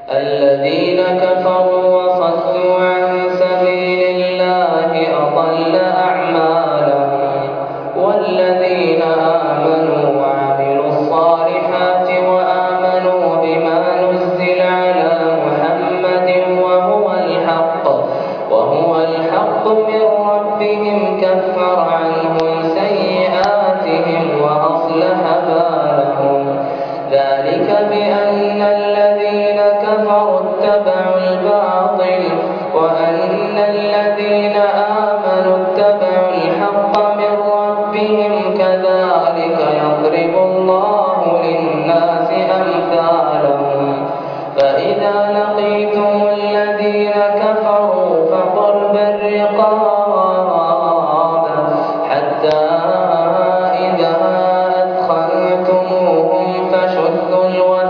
الذين كفروا وصدوا عن سبيل الله أضل أعمالهم والذين آمنوا وعملوا الصالحات وآمنوا بما نزل على محمد وهو الحق من ربهم كفر عنهم سيئاتهم وأصلح بالهم ذلك بأن الذين كفروا اتبعوا الباطل وأن الذين آمنوا اتبعوا الحق من ربهم كذلك يضرب الله للناس أمثالهم فإذا لقيتم الذين كفروا فضرب الرقاب حتى إذا أثخنتموهم فشدوا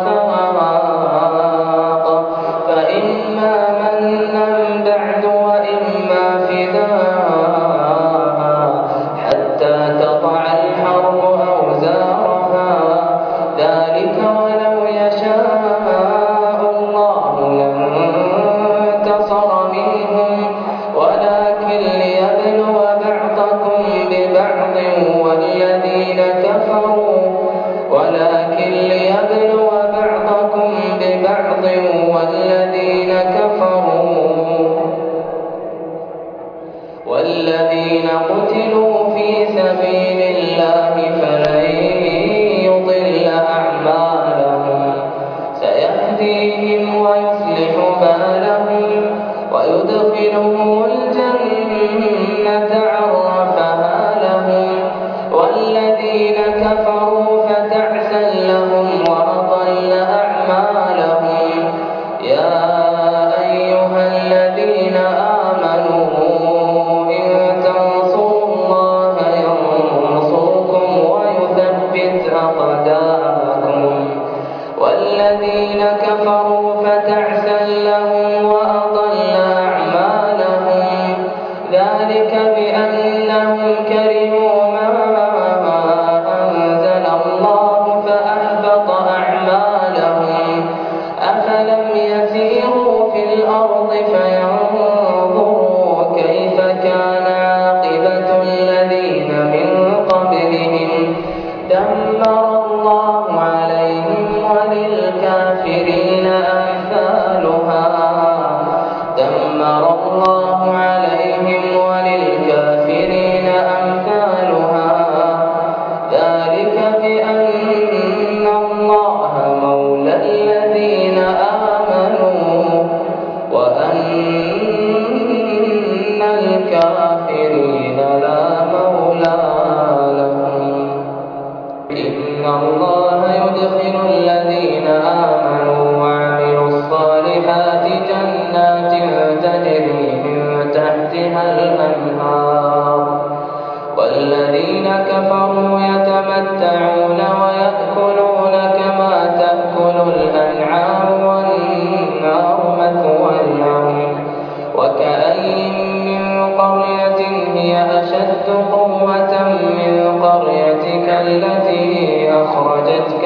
الوثاق فإما منا بعد وإما فداء حتى تضع الحرب أوزارها ذلك ولو يشاء الله لانتصر منهم ولكن ليبلو بعضكم ببعض والذين قتلوا في سبيل الله فلن يضل أعمالهم سيهديهم ويصلح بالهم ويدخلهم الجنة عرفها لهم والذين كفروا فتعسا لهم وأضل أعمالهم يا أيها الذين آمنوا إن تنصروا الله ينصركم ويثبت أقدامكم والذين كفروا فتعسا لهم وأضل أعمالهم ذلك بأنهم كرهوا ما أنزل الله فأحبط أعمالهم أفلم يسيروا في الأرض فينظروا كيف كان عاقبة الذين من قبلهم دمر الله عليهم وللكافرين أمثالها دمر الله عليهم وللكافرين أمثالها ذلك بأن الله مولى الذين آمنوا وأن الكافرين لا مولى لهم إن الله يدخل الذين آمنوا وعملوا الصالحات جنات تجري من تحتها الأنهار والذين كفروا يتمتعون ويأكلون كما تأكل الأنعام والنار مثوى لهم وكأين من قرية هي أشد قوة من قريتك التي أخرجتك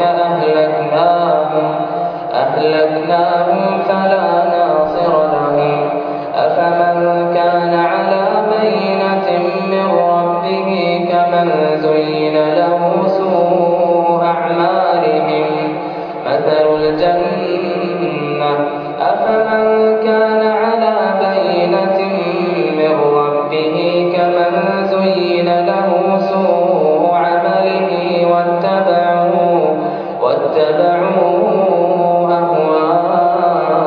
أهلكناهم فلا ناصر لهم أفمن كان على بينة من ربه كمن زين له سوء أعمالهم مثل الجنة أفمن كان على بينة من ربه كمن زين له سوء عمله واتبعوا أهواءهم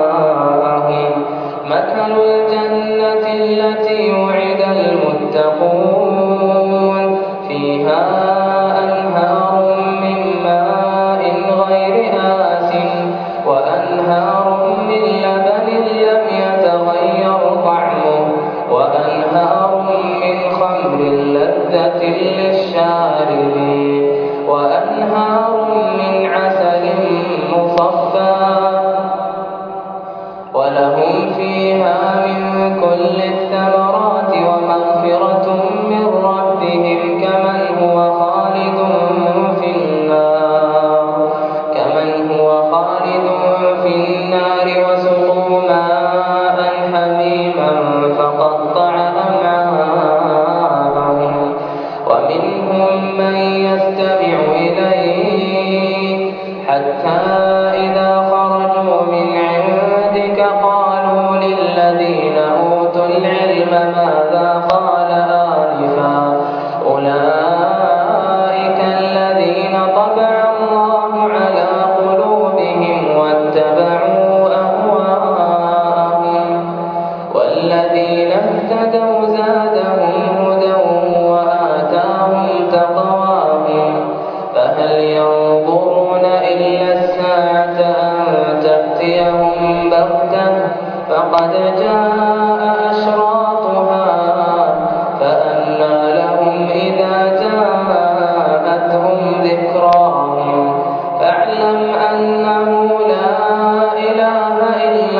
بغتة فقد جاء أشراطها فأنى لهم إذا جاءتهم ذكراهم فاعلم أنه لا إله إلا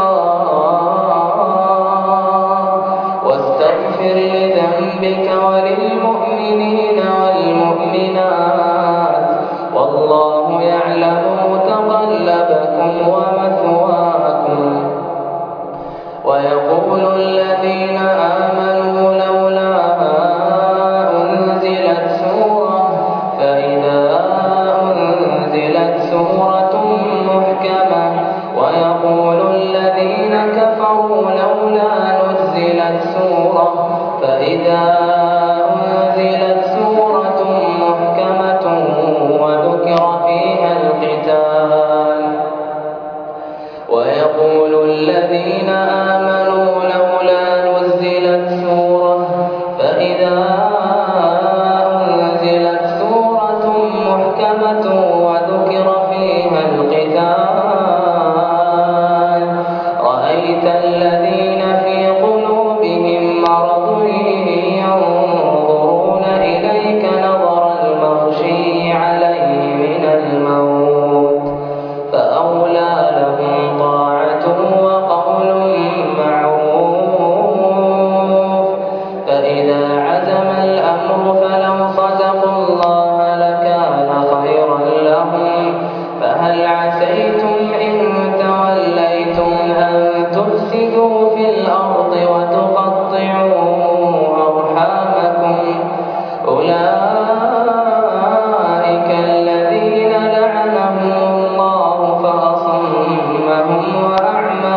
الله واستغفر لذنبك وللمؤمنين والمؤمنات والله يعلم متقلبكم ومثواكم. ويقول الذين آمنوا لولا أنزلت سورة فإذا أنزلت سورة محكمة ويقول الذين كفروا لولا نزلت سورة فإذا أنزلت سورة محكمة وذكر فيها القتال ويقول الذين آمنوا لولا نزلت سورة فإذا أنزلت سورة محكمة وذكر فيها القتال رأيت الذين في قلوبهم مرض ينظرون إليك نظر المغشي عليه من الموت فأولى لهم طاعة وقول معروف فإذا عزم الأمر فلو صدقوا الله لكان خيرا لهم فهل عسيتم إن توليتم أن تفسدوا في الأرض وتقطعوا أرحامكم أولئك الذين لعنهم الله فأصمهم وأعمى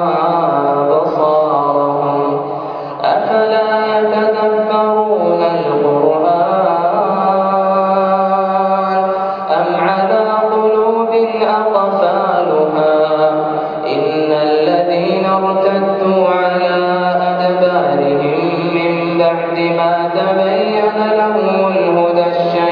بصارهم أفلا يتدبرون القرآن أم على قلوب أقفالها إن الذين ارتدوا على أدبارهم من بعد ما تبين لهم الهدى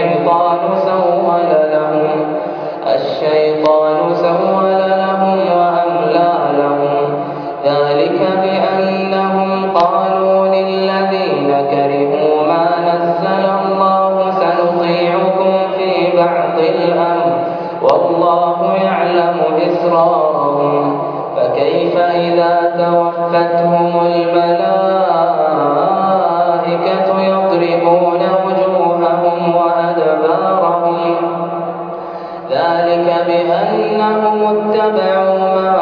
الشيطان سول لهم وأملى لهم ذلك بأنهم قالوا للذين كرهوا ما نزل الله سنطيعكم في بعض الأمر والله يعلم إسرارهم فكيف إذا توفتهم الملائكة يضربون وجوههم وأدبارهم ذلك بأنهم اتبعوا ما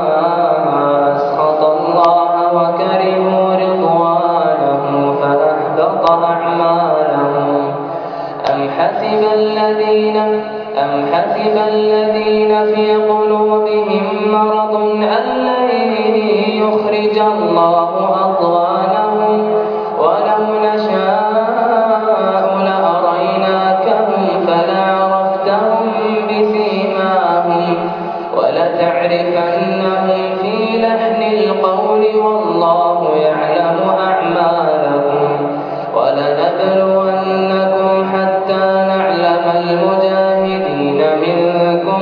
أسخط الله وكرهوا رضوانه فأحبط أعمالهم أم حسب الذين في قلوبهم مرض أن لن يخرج الله أضغانهم ولو نشاء لأريناكهم فلعرفتهم بسيماهم ولتعرفنهم في لحن القول والله يعلم أعمالهم ولنبلونكم حتى نعلم المجاهدين منكم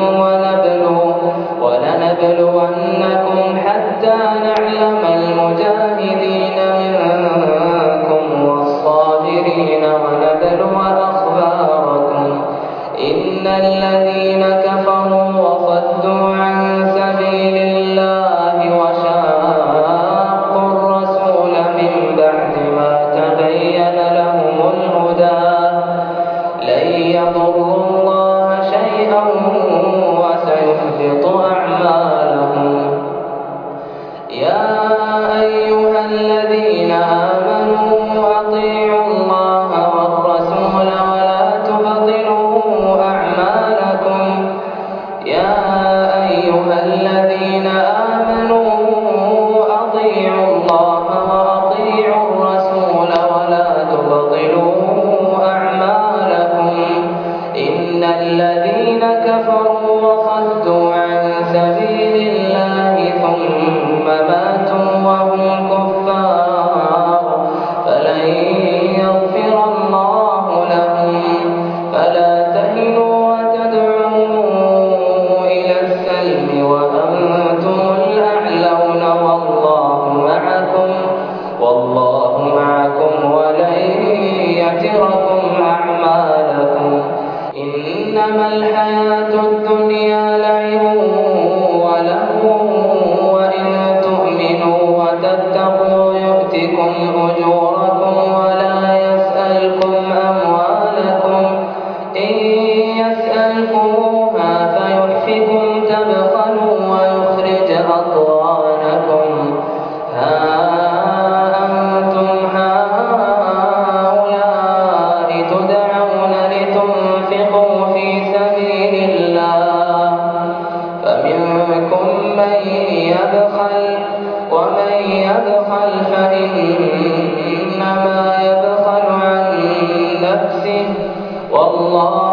ولنبلونكم حتى نعلم المجاهدين منكم والصابرين ونبلو أخباركم إن الذين كفروا وصدوا عن سبيل الله وشاقوا الرسول من بعد ما تبين لهم الهدى لن يضروا الله شيئا وسيحبط أعمالهم. يا أيها الذين آمنوا أطيعوا الله والرسول ولا تبطلوا أعمالكم. يا أيها الذين آمنوا أطيعوا الله وأطيعوا الرسول ولا تبطلوا أعمالكم إن الذين كفروا وصدوا عن سبيل الله ثم ماتوا وهم كفار فلن يغفر الله لهم فلا تهنوا وتدعوا إلى السلم وأنتم ومن يبخل فإنما يبخل عن نفسه والله